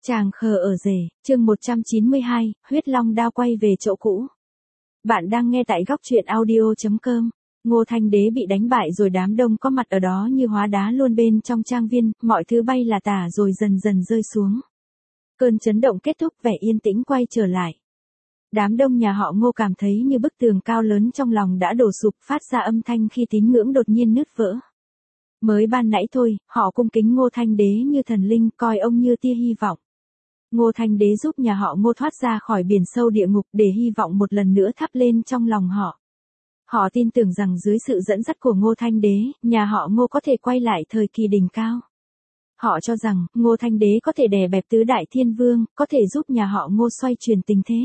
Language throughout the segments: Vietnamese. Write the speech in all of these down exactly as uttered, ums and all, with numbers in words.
Chàng khờ ở rể, chương một trăm chín mươi hai, huyết long đao quay về chỗ cũ. Bạn đang nghe tại góc truyện audio chấm com. Ngô Thanh Đế bị đánh bại rồi đám đông có mặt ở đó như hóa đá luôn bên trong trang viên, mọi thứ bay là tả rồi dần dần rơi xuống. Cơn chấn động kết thúc, vẻ yên tĩnh quay trở lại. Đám đông nhà họ Ngô cảm thấy như bức tường cao lớn trong lòng đã đổ sụp, phát ra âm thanh khi tín ngưỡng đột nhiên nứt vỡ. Mới ban nãy thôi, họ cung kính Ngô Thanh Đế như thần linh, coi ông như tia hy vọng. Ngô Thanh Đế giúp nhà họ Ngô thoát ra khỏi biển sâu địa ngục để hy vọng một lần nữa thắp lên trong lòng họ. Họ tin tưởng rằng dưới sự dẫn dắt của Ngô Thanh Đế, nhà họ Ngô có thể quay lại thời kỳ đỉnh cao. Họ cho rằng, Ngô Thanh Đế có thể đè bẹp tứ đại thiên vương, có thể giúp nhà họ Ngô xoay chuyển tình thế.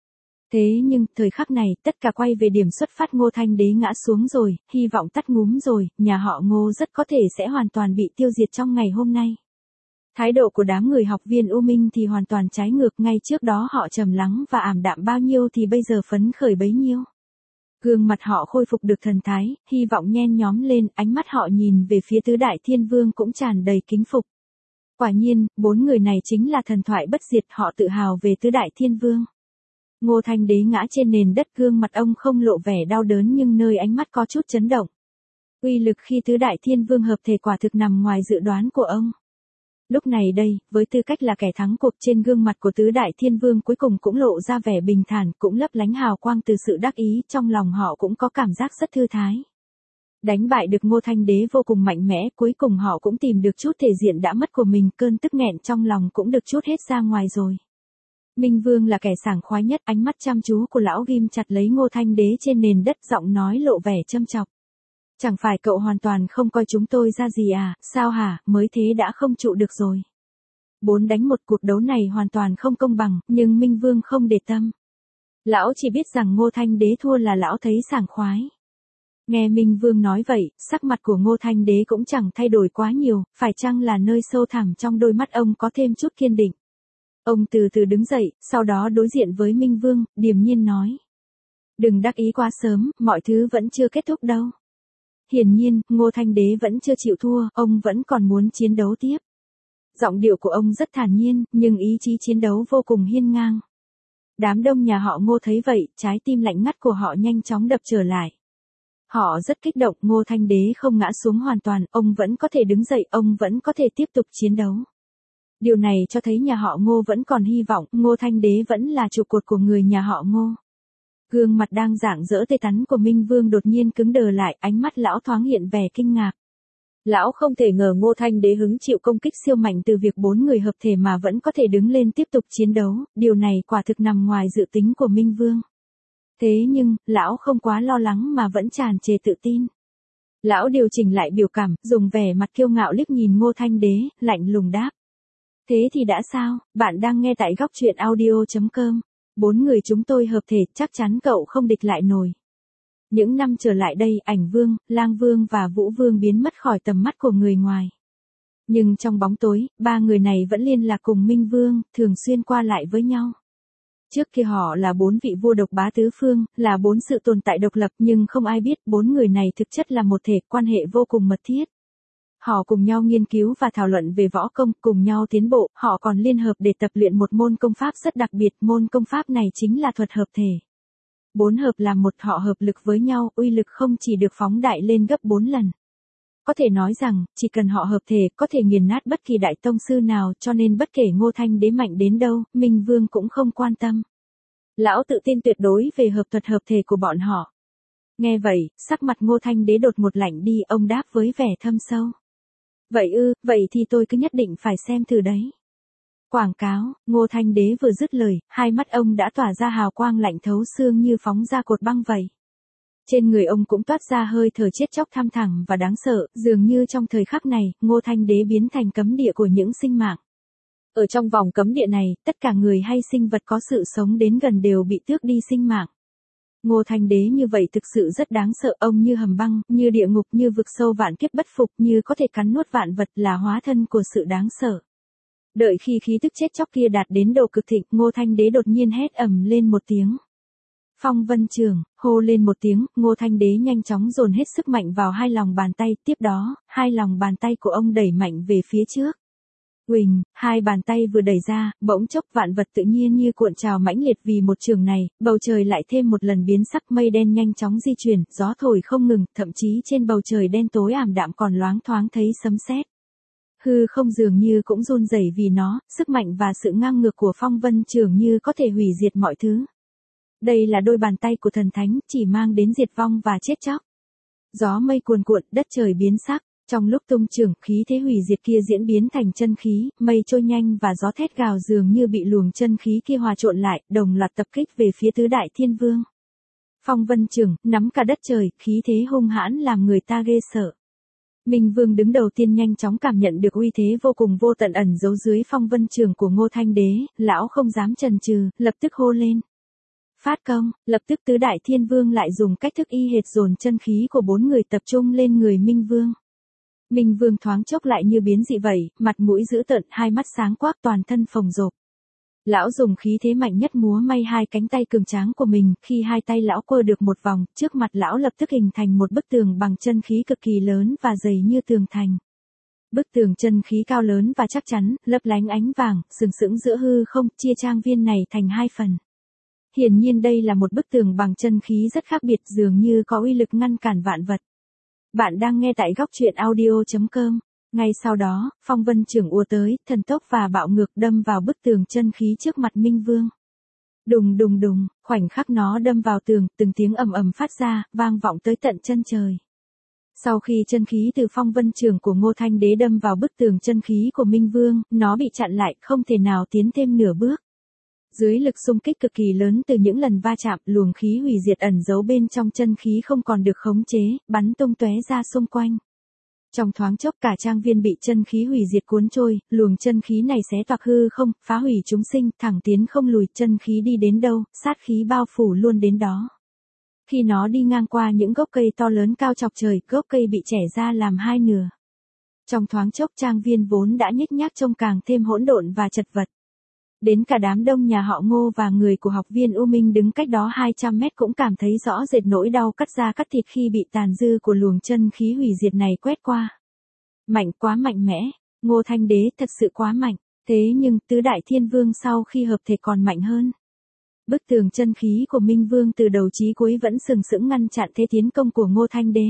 Thế nhưng, thời khắc này, tất cả quay về điểm xuất phát. Ngô Thanh Đế ngã xuống rồi, hy vọng tắt ngúm rồi, nhà họ Ngô rất có thể sẽ hoàn toàn bị tiêu diệt trong ngày hôm nay. Thái độ của đám người học viên U Minh thì hoàn toàn trái ngược, ngay trước đó họ trầm lắng và ảm đạm bao nhiêu thì bây giờ phấn khởi bấy nhiêu. Gương mặt họ khôi phục được thần thái, hy vọng nhen nhóm lên, ánh mắt họ nhìn về phía tứ đại thiên vương cũng tràn đầy kính phục. Quả nhiên, bốn người này chính là thần thoại bất diệt, họ tự hào về tứ đại thiên vương. Ngô Thanh Đế ngã trên nền đất, gương mặt ông không lộ vẻ đau đớn nhưng nơi ánh mắt có chút chấn động. Uy lực khi tứ đại thiên vương hợp thể quả thực nằm ngoài dự đoán của ông. Lúc này đây, với tư cách là kẻ thắng cuộc, trên gương mặt của tứ đại thiên vương cuối cùng cũng lộ ra vẻ bình thản, cũng lấp lánh hào quang từ sự đắc ý, trong lòng họ cũng có cảm giác rất thư thái. Đánh bại được Ngô Thanh Đế vô cùng mạnh mẽ, cuối cùng họ cũng tìm được chút thể diện đã mất của mình, cơn tức nghẹn trong lòng cũng được trút hết ra ngoài rồi. Minh Vương là kẻ sảng khoái nhất, ánh mắt chăm chú của lão ghim chặt lấy Ngô Thanh Đế trên nền đất, giọng nói lộ vẻ châm chọc. Chẳng phải cậu hoàn toàn không coi chúng tôi ra gì à, sao hả, mới thế đã không trụ được rồi. Bốn đánh một, cuộc đấu này hoàn toàn không công bằng, nhưng Minh Vương không để tâm. Lão chỉ biết rằng Ngô Thanh Đế thua là lão thấy sảng khoái. Nghe Minh Vương nói vậy, sắc mặt của Ngô Thanh Đế cũng chẳng thay đổi quá nhiều, phải chăng là nơi sâu thẳm trong đôi mắt ông có thêm chút kiên định. Ông từ từ đứng dậy, sau đó đối diện với Minh Vương, điềm nhiên nói. Đừng đắc ý quá sớm, mọi thứ vẫn chưa kết thúc đâu. Hiển nhiên, Ngô Thanh Đế vẫn chưa chịu thua, ông vẫn còn muốn chiến đấu tiếp. Giọng điệu của ông rất thản nhiên, nhưng ý chí chiến đấu vô cùng hiên ngang. Đám đông nhà họ Ngô thấy vậy, trái tim lạnh ngắt của họ nhanh chóng đập trở lại. Họ rất kích động, Ngô Thanh Đế không ngã xuống hoàn toàn, ông vẫn có thể đứng dậy, ông vẫn có thể tiếp tục chiến đấu. Điều này cho thấy nhà họ Ngô vẫn còn hy vọng, Ngô Thanh Đế vẫn là trụ cột của người nhà họ Ngô. Gương mặt đang rạng rỡ tươi tắn của Minh Vương đột nhiên cứng đờ lại, ánh mắt lão thoáng hiện vẻ kinh ngạc. Lão không thể ngờ Ngô Thanh Đế hứng chịu công kích siêu mạnh từ việc bốn người hợp thể mà vẫn có thể đứng lên tiếp tục chiến đấu, điều này quả thực nằm ngoài dự tính của Minh Vương. Thế nhưng, lão không quá lo lắng mà vẫn tràn trề tự tin. Lão điều chỉnh lại biểu cảm, dùng vẻ mặt kiêu ngạo liếc nhìn Ngô Thanh Đế, lạnh lùng đáp. Thế thì đã sao, bạn đang nghe tại góc truyện audio chấm com. Bốn người chúng tôi hợp thể, chắc chắn cậu không địch lại nổi. Những năm trở lại đây, Ảnh Vương, Lang Vương và Vũ Vương biến mất khỏi tầm mắt của người ngoài. Nhưng trong bóng tối, ba người này vẫn liên lạc cùng Minh Vương, thường xuyên qua lại với nhau. Trước kia họ là bốn vị vua độc bá tứ phương, là bốn sự tồn tại độc lập, nhưng không ai biết bốn người này thực chất là một thể, quan hệ vô cùng mật thiết. Họ cùng nhau nghiên cứu và thảo luận về võ công, cùng nhau tiến bộ, họ còn liên hợp để tập luyện một môn công pháp rất đặc biệt, môn công pháp này chính là thuật hợp thể. Bốn hợp làm một, họ hợp lực với nhau, uy lực không chỉ được phóng đại lên gấp bốn lần. Có thể nói rằng, chỉ cần họ hợp thể, có thể nghiền nát bất kỳ đại tông sư nào, cho nên bất kể Ngô Thanh Đế mạnh đến đâu, Minh Vương cũng không quan tâm. Lão tự tin tuyệt đối về hợp thuật hợp thể của bọn họ. Nghe vậy, sắc mặt Ngô Thanh Đế đột một lạnh đi, ông đáp với vẻ thâm sâu. Vậy ư, vậy thì tôi cứ nhất định phải xem thử đấy. Quảng cáo, Ngô Thanh Đế vừa dứt lời, hai mắt ông đã tỏa ra hào quang lạnh thấu xương như phóng ra cột băng vậy. Trên người ông cũng toát ra hơi thở chết chóc thăm thẳm và đáng sợ, dường như trong thời khắc này, Ngô Thanh Đế biến thành cấm địa của những sinh mạng. Ở trong vòng cấm địa này, tất cả người hay sinh vật có sự sống đến gần đều bị tước đi sinh mạng. Ngô Thanh Đế như vậy thực sự rất đáng sợ, ông như hầm băng, như địa ngục, như vực sâu vạn kiếp bất phục, như có thể cắn nuốt vạn vật, là hóa thân của sự đáng sợ. Đợi khi khí tức chết chóc kia đạt đến độ cực thịnh, Ngô Thanh Đế đột nhiên hét ầm lên một tiếng. Phong Vân Trường, hô lên một tiếng, Ngô Thanh Đế nhanh chóng dồn hết sức mạnh vào hai lòng bàn tay, tiếp đó, hai lòng bàn tay của ông đẩy mạnh về phía trước. Uỳnh, hai bàn tay vừa đẩy ra, bỗng chốc vạn vật tự nhiên như cuộn trào mãnh liệt vì một trường này, bầu trời lại thêm một lần biến sắc, mây đen nhanh chóng di chuyển, gió thổi không ngừng, thậm chí trên bầu trời đen tối ảm đạm còn loáng thoáng thấy sấm sét. Hư không dường như cũng run rẩy vì nó, sức mạnh và sự ngang ngược của phong vân trường như có thể hủy diệt mọi thứ. Đây là đôi bàn tay của thần thánh, chỉ mang đến diệt vong và chết chóc. Gió mây cuồn cuộn, đất trời biến sắc. Trong lúc tung trưởng, khí thế hủy diệt kia diễn biến thành chân khí, mây trôi nhanh và gió thét gào dường như bị luồng chân khí kia hòa trộn lại, đồng loạt tập kích về phía tứ đại thiên vương. Phong vân trường, nắm cả đất trời, khí thế hung hãn làm người ta ghê sợ. Minh Vương đứng đầu tiên nhanh chóng cảm nhận được uy thế vô cùng vô tận ẩn giấu dưới phong vân trường của Ngô Thanh Đế, lão không dám chần chừ, lập tức hô lên. Phát công, lập tức tứ đại thiên vương lại dùng cách thức y hệt dồn chân khí của bốn người tập trung lên người Minh Vương. Minh Vương thoáng chốc lại như biến dị vậy, mặt mũi dữ tợn, hai mắt sáng quắc, toàn thân phồng rộp. Lão dùng khí thế mạnh nhất múa may hai cánh tay cường tráng của mình, khi hai tay lão quơ được một vòng, trước mặt lão lập tức hình thành một bức tường bằng chân khí cực kỳ lớn và dày như tường thành. Bức tường chân khí cao lớn và chắc chắn, lấp lánh ánh vàng, sừng sững giữa hư không, chia trang viên này thành hai phần. Hiển nhiên đây là một bức tường bằng chân khí rất khác biệt, dường như có uy lực ngăn cản vạn vật. Bạn đang nghe tại góc truyện audio chấm com. Ngay sau đó, phong vân trường ùa tới, thần tốc và bạo ngược đâm vào bức tường chân khí trước mặt Minh Vương. Đùng đùng đùng, khoảnh khắc nó đâm vào tường, từng tiếng ầm ầm phát ra, vang vọng tới tận chân trời. Sau khi chân khí từ phong vân trường của Ngô Thanh Đế đâm vào bức tường chân khí của Minh Vương, nó bị chặn lại, không thể nào tiến thêm nửa bước. Dưới lực xung kích cực kỳ lớn từ những lần va chạm, luồng khí hủy diệt ẩn giấu bên trong chân khí không còn được khống chế, bắn tung tóe ra xung quanh. Trong thoáng chốc cả trang viên bị chân khí hủy diệt cuốn trôi, luồng chân khí này xé toạc hư không, phá hủy chúng sinh, thẳng tiến không lùi, chân khí đi đến đâu, sát khí bao phủ luôn đến đó. Khi nó đi ngang qua những gốc cây to lớn cao chọc trời, gốc cây bị chẻ ra làm hai nửa. Trong thoáng chốc trang viên vốn đã nhếch nhác trông càng thêm hỗn độn và chật vật. Đến cả đám đông nhà họ Ngô và người của học viên U Minh đứng cách đó hai trăm mét cũng cảm thấy rõ rệt nỗi đau cắt da cắt thịt khi bị tàn dư của luồng chân khí hủy diệt này quét qua. Mạnh quá mạnh mẽ, Ngô Thanh Đế thật sự quá mạnh, thế nhưng tứ đại thiên vương sau khi hợp thể còn mạnh hơn. Bức tường chân khí của Minh Vương từ đầu chí cuối vẫn sừng sững ngăn chặn thế tiến công của Ngô Thanh Đế.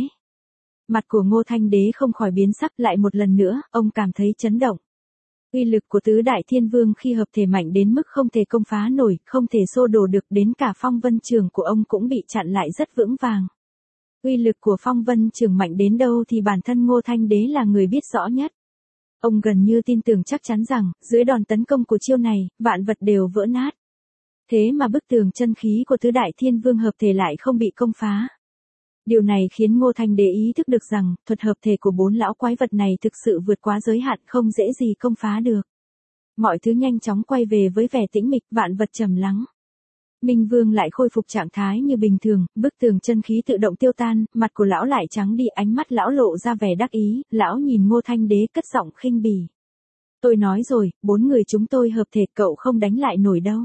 Mặt của Ngô Thanh Đế không khỏi biến sắc, lại một lần nữa, ông cảm thấy chấn động. Uy lực của tứ đại thiên vương khi hợp thể mạnh đến mức không thể công phá nổi, không thể xô đổ được, đến cả phong vân trường của ông cũng bị chặn lại rất vững vàng. Uy lực của phong vân trường mạnh đến đâu thì bản thân Ngô Thanh Đế là người biết rõ nhất. Ông gần như tin tưởng chắc chắn rằng, dưới đòn tấn công của chiêu này, vạn vật đều vỡ nát. Thế mà bức tường chân khí của tứ đại thiên vương hợp thể lại không bị công phá. Điều này khiến Ngô Thanh Đế ý thức được rằng, thuật hợp thể của bốn lão quái vật này thực sự vượt quá giới hạn, không dễ gì công phá được. Mọi thứ nhanh chóng quay về với vẻ tĩnh mịch, vạn vật trầm lắng. Minh Vương lại khôi phục trạng thái như bình thường, bức tường chân khí tự động tiêu tan, mặt của lão lại trắng đi, ánh mắt lão lộ ra vẻ đắc ý, lão nhìn Ngô Thanh Đế cất giọng khinh bỉ. Tôi nói rồi, bốn người chúng tôi hợp thể, cậu không đánh lại nổi đâu.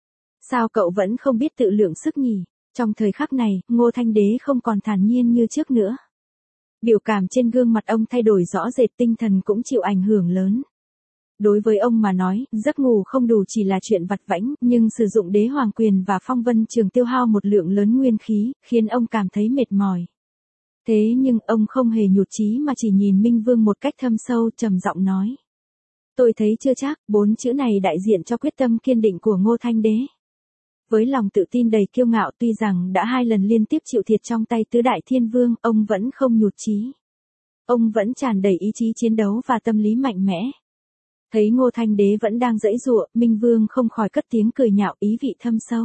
Sao cậu vẫn không biết tự lượng sức nhỉ? Trong thời khắc này, Ngô Thanh Đế không còn thản nhiên như trước nữa. Biểu cảm trên gương mặt ông thay đổi rõ rệt, tinh thần cũng chịu ảnh hưởng lớn. Đối với ông mà nói, giấc ngủ không đủ chỉ là chuyện vặt vãnh, nhưng sử dụng đế hoàng quyền và phong vân trường tiêu hao một lượng lớn nguyên khí, khiến ông cảm thấy mệt mỏi. Thế nhưng ông không hề nhụt chí mà chỉ nhìn Minh Vương một cách thâm sâu, trầm giọng nói. Tôi thấy chưa chắc, bốn chữ này đại diện cho quyết tâm kiên định của Ngô Thanh Đế. Với lòng tự tin đầy kiêu ngạo, tuy rằng đã hai lần liên tiếp chịu thiệt trong tay tứ đại thiên vương, ông vẫn không nhụt chí. Ông vẫn tràn đầy ý chí chiến đấu và tâm lý mạnh mẽ. Thấy Ngô Thanh Đế vẫn đang giãy giụa, Minh Vương không khỏi cất tiếng cười nhạo, ý vị thâm sâu.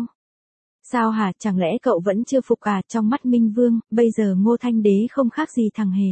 Sao hả, chẳng lẽ cậu vẫn chưa phục à? Trong mắt Minh Vương, bây giờ Ngô Thanh Đế không khác gì thằng hề.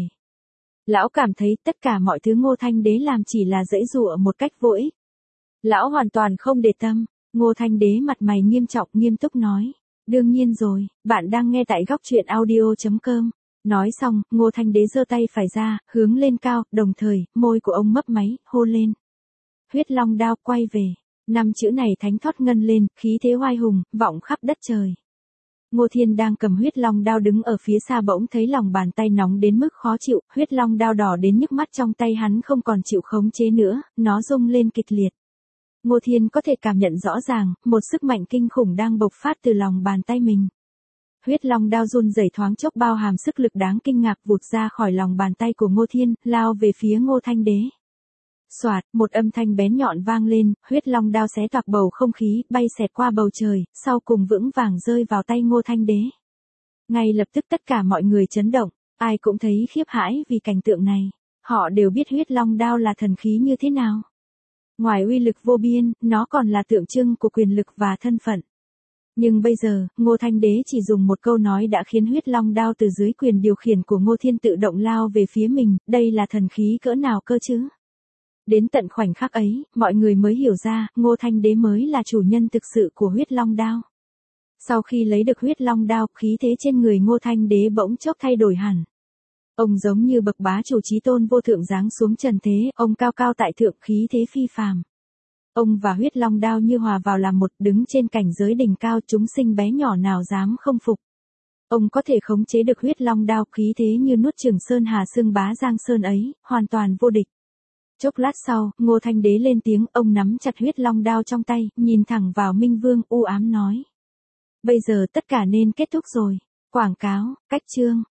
Lão cảm thấy tất cả mọi thứ Ngô Thanh Đế làm chỉ là giãy giụa một cách vô ích. Lão hoàn toàn không để tâm. Ngô Thanh Đế mặt mày nghiêm trọng, nghiêm túc nói. Đương nhiên rồi, bạn đang nghe tại góc truyện audio chấm com. Nói xong, Ngô Thanh Đế giơ tay phải ra, hướng lên cao, đồng thời, môi của ông mấp máy, hô lên. Huyết Long đao quay về. Năm chữ này thánh thoát ngân lên, khí thế oai hùng, vọng khắp đất trời. Ngô Thiên đang cầm huyết long đao đứng ở phía xa bỗng thấy lòng bàn tay nóng đến mức khó chịu, huyết long đao đỏ đến nhức mắt trong tay hắn không còn chịu khống chế nữa, nó rung lên kịch liệt. Ngô Thiên có thể cảm nhận rõ ràng, một sức mạnh kinh khủng đang bộc phát từ lòng bàn tay mình. Huyết long đao run rẩy thoáng chốc bao hàm sức lực đáng kinh ngạc vụt ra khỏi lòng bàn tay của Ngô Thiên, lao về phía Ngô Thanh Đế. Soạt, một âm thanh bén nhọn vang lên, huyết long đao xé toạc bầu không khí, bay xẹt qua bầu trời, sau cùng vững vàng rơi vào tay Ngô Thanh Đế. Ngay lập tức tất cả mọi người chấn động, ai cũng thấy khiếp hãi vì cảnh tượng này. Họ đều biết huyết long đao là thần khí như thế nào. Ngoài uy lực vô biên, nó còn là tượng trưng của quyền lực và thân phận. Nhưng bây giờ, Ngô Thanh Đế chỉ dùng một câu nói đã khiến huyết long đao từ dưới quyền điều khiển của Ngô Thiên tự động lao về phía mình, đây là thần khí cỡ nào cơ chứ? Đến tận khoảnh khắc ấy, mọi người mới hiểu ra, Ngô Thanh Đế mới là chủ nhân thực sự của huyết long đao. Sau khi lấy được huyết long đao, khí thế trên người Ngô Thanh Đế bỗng chốc thay đổi hẳn. Ông giống như bậc bá chủ chí tôn vô thượng giáng xuống trần thế, ông cao cao tại thượng khí thế phi phàm. Ông và huyết long đao như hòa vào làm một, đứng trên cảnh giới đỉnh cao, chúng sinh bé nhỏ nào dám không phục. Ông có thể khống chế được huyết long đao, khí thế như nuốt chửng sơn hà xương bá giang sơn ấy, hoàn toàn vô địch. Chốc lát sau, Ngô Thanh Đế lên tiếng, ông nắm chặt huyết long đao trong tay, nhìn thẳng vào Minh Vương, u ám nói. Bây giờ tất cả nên kết thúc rồi. Quảng cáo, cách chương.